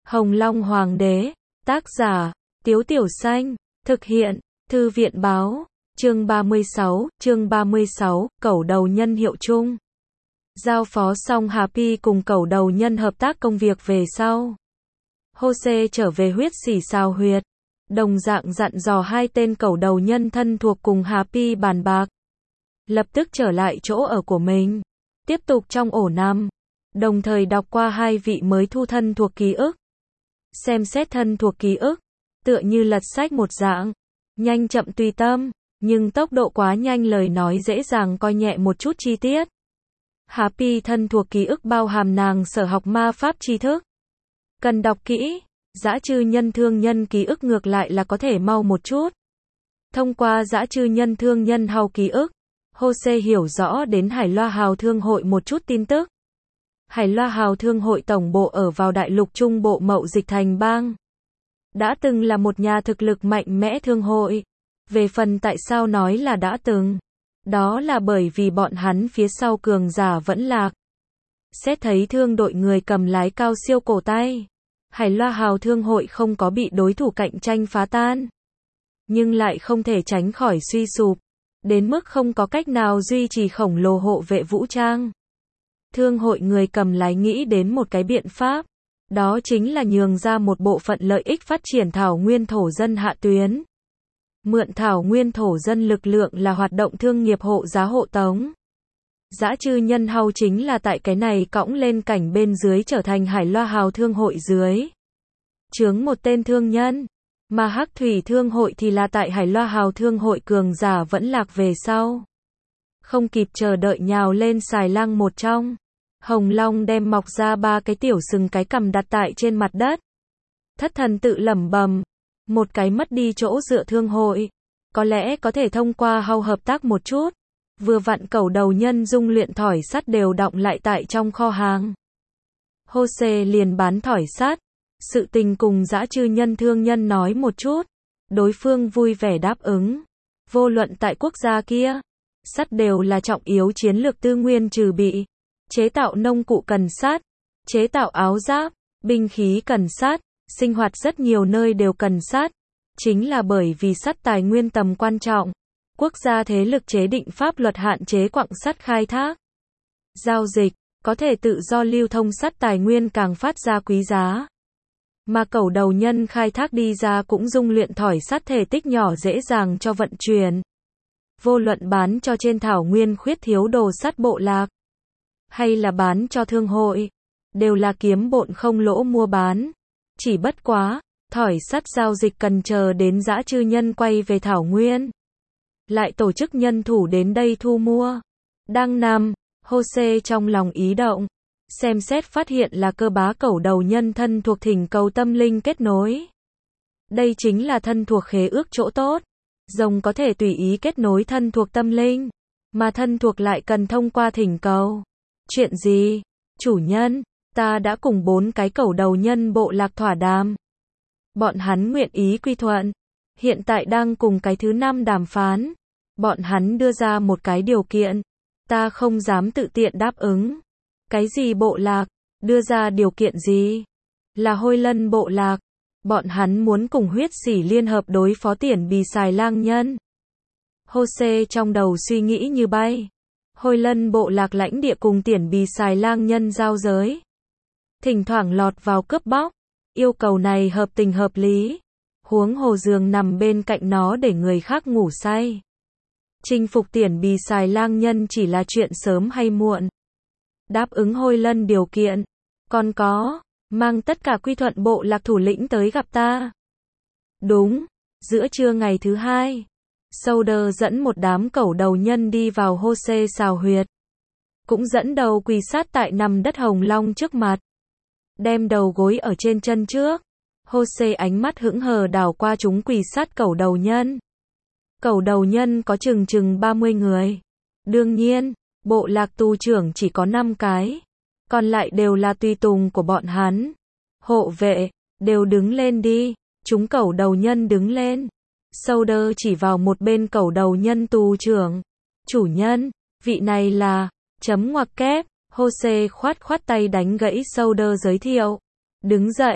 Hồng Long Hoàng đế, tác giả, Tiếu Tiểu Xanh, thực hiện, Thư viện báo, chương 36, Cẩu Đầu Nhân hiệu chung. Giao phó xong Happy cùng Cẩu Đầu Nhân hợp tác công việc về sau. Jose trở về huyết sỉ xào huyệt, đồng dạng dặn dò hai tên Cẩu Đầu Nhân thân thuộc cùng Happy bàn bạc. Lập tức trở lại chỗ ở của mình, tiếp tục trong ổ nằm, đồng thời đọc qua hai vị mới thu thân thuộc ký ức. Xem xét thân thuộc ký ức, tựa như lật sách một dạng, nhanh chậm tùy tâm, nhưng tốc độ quá nhanh lời nói dễ dàng coi nhẹ một chút chi tiết. Happy thân thuộc ký ức bao hàm nàng sở học ma pháp tri thức. Cần đọc kỹ, dã trư nhân thương nhân ký ức ngược lại là có thể mau một chút. Thông qua dã trư nhân thương nhân hào ký ức, Jose hiểu rõ đến Hải Loa Hào Thương hội một chút tin tức. Hải Loa Hào Thương hội tổng bộ ở vào đại lục Trung Bộ Mậu Dịch Thành Bang. Đã từng là một nhà thực lực mạnh mẽ thương hội. Về phần tại sao nói là đã từng, đó là bởi vì bọn hắn phía sau cường giả vẫn lạc. Xét thấy thương đội người cầm lái cao siêu cổ tay, Hải Loa Hào Thương hội không có bị đối thủ cạnh tranh phá tan, nhưng lại không thể tránh khỏi suy sụp, đến mức không có cách nào duy trì khổng lồ hộ vệ vũ trang. Thương hội người cầm lái nghĩ đến một cái biện pháp, đó chính là nhường ra một bộ phận lợi ích phát triển thảo nguyên thổ dân hạ tuyến. Mượn thảo nguyên thổ dân lực lượng là hoạt động thương nghiệp hộ giá hộ tống. Dã trư nhân hào chính là tại cái này cõng lên cảnh bên dưới trở thành Hải Loa Hào Thương hội dưới chướng một tên thương nhân, mà Hắc Thủy Thương hội thì là tại Hải Loa Hào Thương hội cường giả vẫn lạc về sau. Không kịp chờ đợi nhào lên xài lang một trong. Hồng Long đem mọc ra ba cái tiểu sừng cái cằm đặt tại trên mặt đất. Thất thần tự lẩm bẩm, một cái mất đi chỗ dựa thương hội, có lẽ có thể thông qua hào hợp tác một chút. Vừa vặn Cẩu Đầu Nhân dung luyện thỏi sắt đều đọng lại tại trong kho hàng. Jose liền bán thỏi sắt, sự tình cùng dã trư nhân thương nhân nói một chút, đối phương vui vẻ đáp ứng. Vô luận tại quốc gia kia, sắt đều là trọng yếu chiến lược tư nguyên trừ bị. Chế tạo nông cụ cần sắt, chế tạo áo giáp, binh khí cần sắt, sinh hoạt rất nhiều nơi đều cần sắt. Chính là bởi vì sắt tài nguyên tầm quan trọng, quốc gia thế lực chế định pháp luật hạn chế quặng sắt khai thác. Giao dịch, có thể tự do lưu thông sắt tài nguyên càng phát ra quý giá. Mà Cẩu Đầu Nhân khai thác đi ra cũng dung luyện thỏi sắt thể tích nhỏ dễ dàng cho vận chuyển. Vô luận bán cho trên thảo nguyên khuyết thiếu đồ sắt bộ lạc, hay là bán cho thương hội, đều là kiếm bộn không lỗ mua bán. Chỉ bất quá, thỏi sắt giao dịch cần chờ đến dã trư nhân quay về thảo nguyên, lại tổ chức nhân thủ đến đây thu mua. Đang nằm, Jose trong lòng ý động, xem xét phát hiện là cơ bá Cẩu Đầu Nhân thân thuộc thỉnh cầu tâm linh kết nối. Đây chính là thân thuộc khế ước chỗ tốt. Rồng có thể tùy ý kết nối thân thuộc tâm linh, mà thân thuộc lại cần thông qua thỉnh cầu. Chuyện gì? Chủ nhân, ta đã cùng 4 cái Cẩu Đầu Nhân bộ lạc thỏa đàm. Bọn hắn nguyện ý quy thuận. Hiện tại đang cùng cái thứ 5 đàm phán. Bọn hắn đưa ra một cái điều kiện. Ta không dám tự tiện đáp ứng. Cái gì bộ lạc? Đưa ra điều kiện gì? Là Hôi Lân bộ lạc. Bọn hắn muốn cùng huyết sỉ liên hợp đối phó Tiển Bì Xài Lang nhân. Jose trong đầu suy nghĩ như bay. Hôi Lân bộ lạc lãnh địa cùng Tiển Bì Xài Lang nhân giao giới, thỉnh thoảng lọt vào cướp bóc. Yêu cầu này hợp tình hợp lý. Huống hồ giường nằm bên cạnh nó để người khác ngủ say. Chinh phục Tiển Bì Xài Lang nhân chỉ là chuyện sớm hay muộn. Đáp ứng Hôi Lân điều kiện. Còn có, mang tất cả quy thuận bộ lạc thủ lĩnh tới gặp ta. Đúng, giữa trưa ngày thứ 2, Souder dẫn một đám Cẩu Đầu Nhân đi vào Jose xào huyệt. Cũng dẫn đầu quỳ sát tại nằm đất Hồng Long trước mặt. Đem đầu gối ở trên chân trước. Jose ánh mắt hững hờ đảo qua chúng quỳ sát Cẩu Đầu Nhân. Cẩu Đầu Nhân có chừng 30 người. Đương nhiên, bộ lạc tù trưởng chỉ có 5 cái. Còn lại đều là tùy tùng của bọn hắn. Hộ vệ, đều đứng lên đi. Chúng Cẩu Đầu Nhân đứng lên. Souder chỉ vào một bên Cẩu Đầu Nhân tù trưởng. Chủ nhân, vị này là, chấm ngoặc kép. Jose khoát tay đánh gãy Souder giới thiệu. Đứng dậy,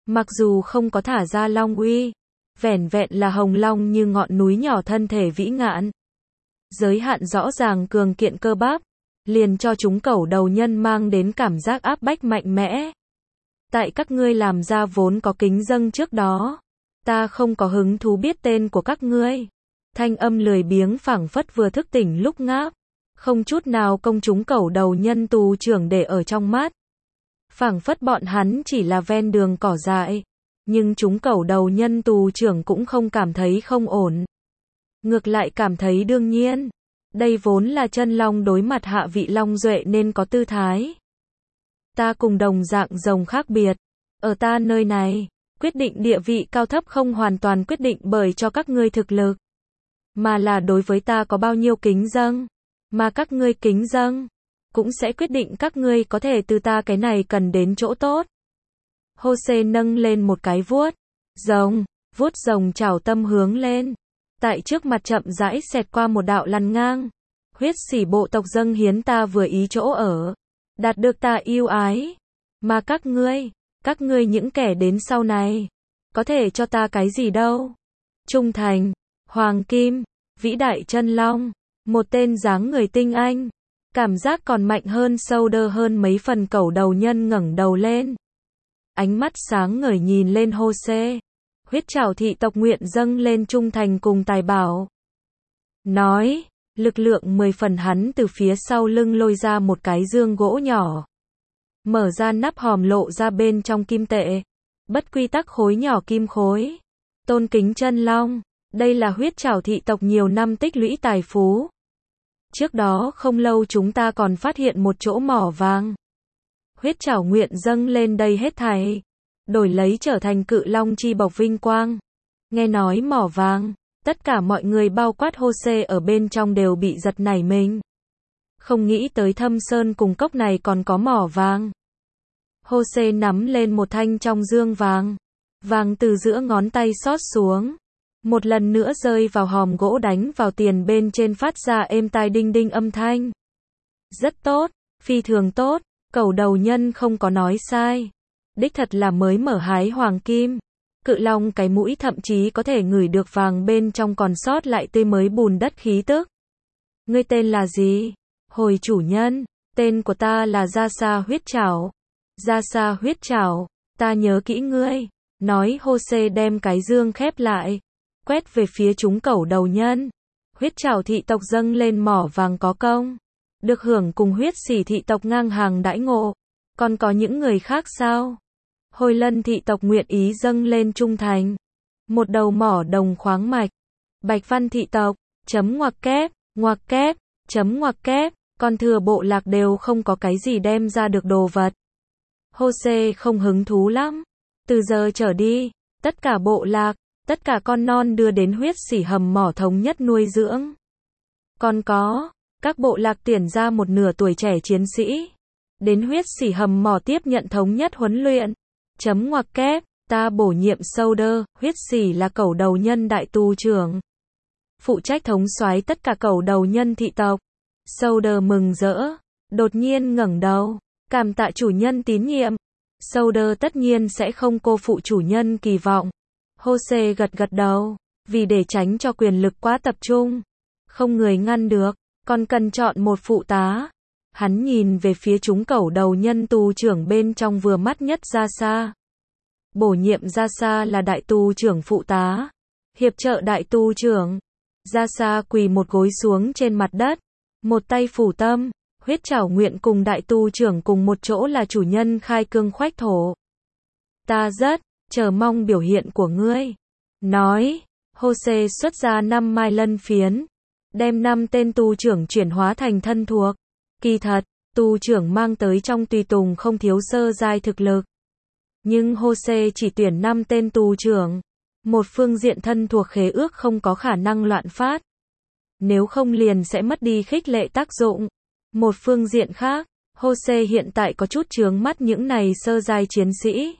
Mặc dù không có thả ra long uy, vẻn vẹn là hồng long như ngọn núi nhỏ thân thể vĩ ngạn. Giới hạn rõ ràng cường kiện cơ bắp, liền cho chúng cẩu đầu nhân mang đến cảm giác áp bách mạnh mẽ. Tại các ngươi làm ra vốn có kính dâng trước đó, ta không có hứng thú biết tên của các ngươi. Thanh âm lười biếng phảng phất vừa thức tỉnh lúc ngáp, không chút nào công chúng cẩu đầu nhân tù trưởng để ở trong mắt. Phảng phất bọn hắn chỉ là ven đường cỏ dại, nhưng chúng cẩu đầu nhân tù trưởng cũng không cảm thấy không ổn. Ngược lại cảm thấy đương nhiên. Đây vốn là chân long đối mặt hạ vị long duệ nên có tư thái. Ta cùng đồng dạng rồng khác biệt. Ở ta nơi này, quyết định địa vị cao thấp không hoàn toàn quyết định bởi cho các ngươi thực lực, mà là đối với ta có bao nhiêu kính dâng, mà các ngươi kính dâng, cũng sẽ quyết định các ngươi có thể từ ta cái này cần đến chỗ tốt. Hô-xê nâng lên một cái vuốt rồng chảo tâm hướng lên. Tại trước mặt chậm rãi xẹt qua một đạo lằn ngang. Huyết sỉ bộ tộc dâng hiến ta vừa ý chỗ ở, đạt được ta yêu ái. Mà các ngươi những kẻ đến sau này, có thể cho ta cái gì đâu? Trung thành, hoàng kim, vĩ đại chân long, một tên dáng người tinh anh, cảm giác còn mạnh hơn sâu đơ hơn mấy phần cẩu đầu nhân ngẩng đầu lên. Ánh mắt sáng ngời nhìn lên Hô-xê. Huyết trảo thị tộc nguyện dâng lên trung thành cùng tài bảo. Nói, lực lượng 10 phần hắn từ phía sau lưng lôi ra một cái dương gỗ nhỏ. Mở ra nắp hòm lộ ra bên trong kim tệ. Bất quy tắc khối nhỏ kim khối. Tôn kính chân long, đây là huyết trảo thị tộc nhiều năm tích lũy tài phú. Trước đó không lâu chúng ta còn phát hiện một chỗ mỏ vàng. Huyết trảo nguyện dâng lên đây hết thảy, đổi lấy trở thành cự long chi bộc vinh quang. Nghe nói mỏ vàng, tất cả mọi người bao quát Hô-xê ở bên trong đều bị giật nảy mình. Không nghĩ tới Thâm Sơn cùng cốc này còn có mỏ vàng. Hô-xê nắm lên một thanh trong dương vàng. Vàng từ giữa ngón tay xót xuống. Một lần nữa rơi vào hòm gỗ đánh vào tiền bên trên phát ra êm tai đinh đinh âm thanh. Rất tốt, phi thường tốt, cẩu đầu nhân không có nói sai. Đích thật là mới mở hái hoàng kim. Cự long cái mũi thậm chí có thể ngửi được vàng bên trong còn sót lại tươi mới bùn đất khí tức. Ngươi tên là gì? Hồi chủ nhân, tên của ta là Gia Sa huyết trảo. Gia Sa huyết trảo, ta nhớ kỹ ngươi. Nói Hô-xê đem cái dương khép lại, quét về phía chúng cẩu đầu nhân. Huyết trảo thị tộc dâng lên mỏ vàng có công, được hưởng cùng huyết sỉ thị tộc ngang hàng đãi ngộ. Còn có những người khác sao? Hồi Lân thị tộc nguyện ý dâng lên trung thành. Một đầu mỏ đồng khoáng mạch. Bạch Văn thị tộc, ngoặc kép, ngoặc kép, còn thừa bộ lạc đều không có cái gì đem ra được đồ vật. Hô-xê không hứng thú lắm. Từ giờ trở đi, tất cả bộ lạc, tất cả con non đưa đến huyết sỉ hầm mỏ thống nhất nuôi dưỡng. Còn có, các bộ lạc tuyển ra một nửa tuổi trẻ chiến sĩ, đến huyết sỉ hầm mỏ tiếp nhận thống nhất huấn luyện. Ngoặc kép, ta bổ nhiệm sâu đơ, huyết sỉ là cẩu đầu nhân đại tù trưởng. Phụ trách thống soái tất cả cẩu đầu nhân thị tộc. Sâu đơ mừng rỡ, đột nhiên ngẩng đầu, cảm tạ chủ nhân tín nhiệm. Sâu đơ tất nhiên sẽ không cô phụ chủ nhân kỳ vọng. Hô-xê gật gật đầu, vì để tránh cho quyền lực quá tập trung, không người ngăn được, còn cần chọn một phụ tá. Hắn nhìn về phía chúng cẩu đầu nhân tù trưởng bên trong vừa mắt nhất Gia Sa. Bổ nhiệm Gia Sa là đại tù trưởng phụ tá, hiệp trợ đại tù trưởng. Gia Sa quỳ một gối xuống trên mặt đất, một tay phủ tâm, huyết trảo nguyện cùng đại tù trưởng cùng một chỗ là chủ nhân khai cương khoách thổ. Ta rất chờ mong biểu hiện của ngươi. Nói, Hô-xê xuất ra 5 mai lân phiến, đem 5 tên tù trưởng chuyển hóa thành thân thuộc. Kỳ thật, tù trưởng mang tới trong tùy tùng không thiếu sơ giai thực lực. Nhưng Hô-xê chỉ tuyển 5 tên tù trưởng. Một phương diện thân thuộc khế ước không có khả năng loạn phát. Nếu không liền sẽ mất đi khích lệ tác dụng. Một phương diện khác, Hô-xê hiện tại có chút chướng mắt những này sơ giai chiến sĩ.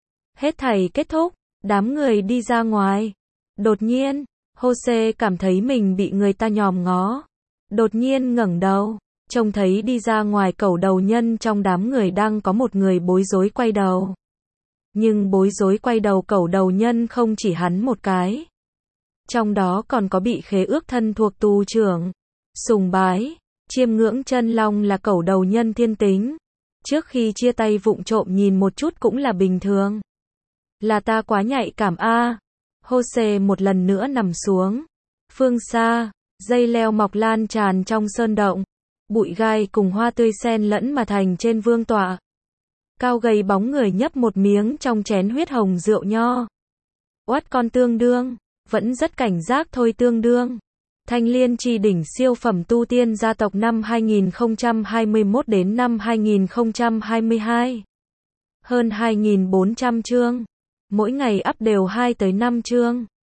Hết thảy kết thúc, đám người đi ra ngoài. Đột nhiên, Hô-xê cảm thấy mình bị người ta nhòm ngó. Đột nhiên ngẩng đầu, trông thấy đi ra ngoài cẩu đầu nhân trong đám người đang có một người bối rối quay đầu. Nhưng bối rối quay đầu cẩu đầu nhân không chỉ hắn một cái. Trong đó còn có bị khế ước thân thuộc tù trưởng. Sùng bái, chiêm ngưỡng chân long là cẩu đầu nhân thiên tính. Trước khi chia tay vụng trộm nhìn một chút cũng là bình thường. Là ta quá nhạy cảm a. Jose một lần nữa nằm xuống. Phương xa, dây leo mọc lan tràn trong sơn động. Bụi gai cùng hoa tươi xen lẫn mà thành trên vương tọa. Cao gầy bóng người nhấp một miếng trong chén huyết hồng rượu nho. Oát con tương đương, vẫn rất cảnh giác thôi tương đương. Thanh Liên Chi đỉnh siêu phẩm tu tiên gia tộc năm 2021 đến năm 2022. Hơn 2.400 chương. Mỗi ngày up đều 2 tới 5 chương.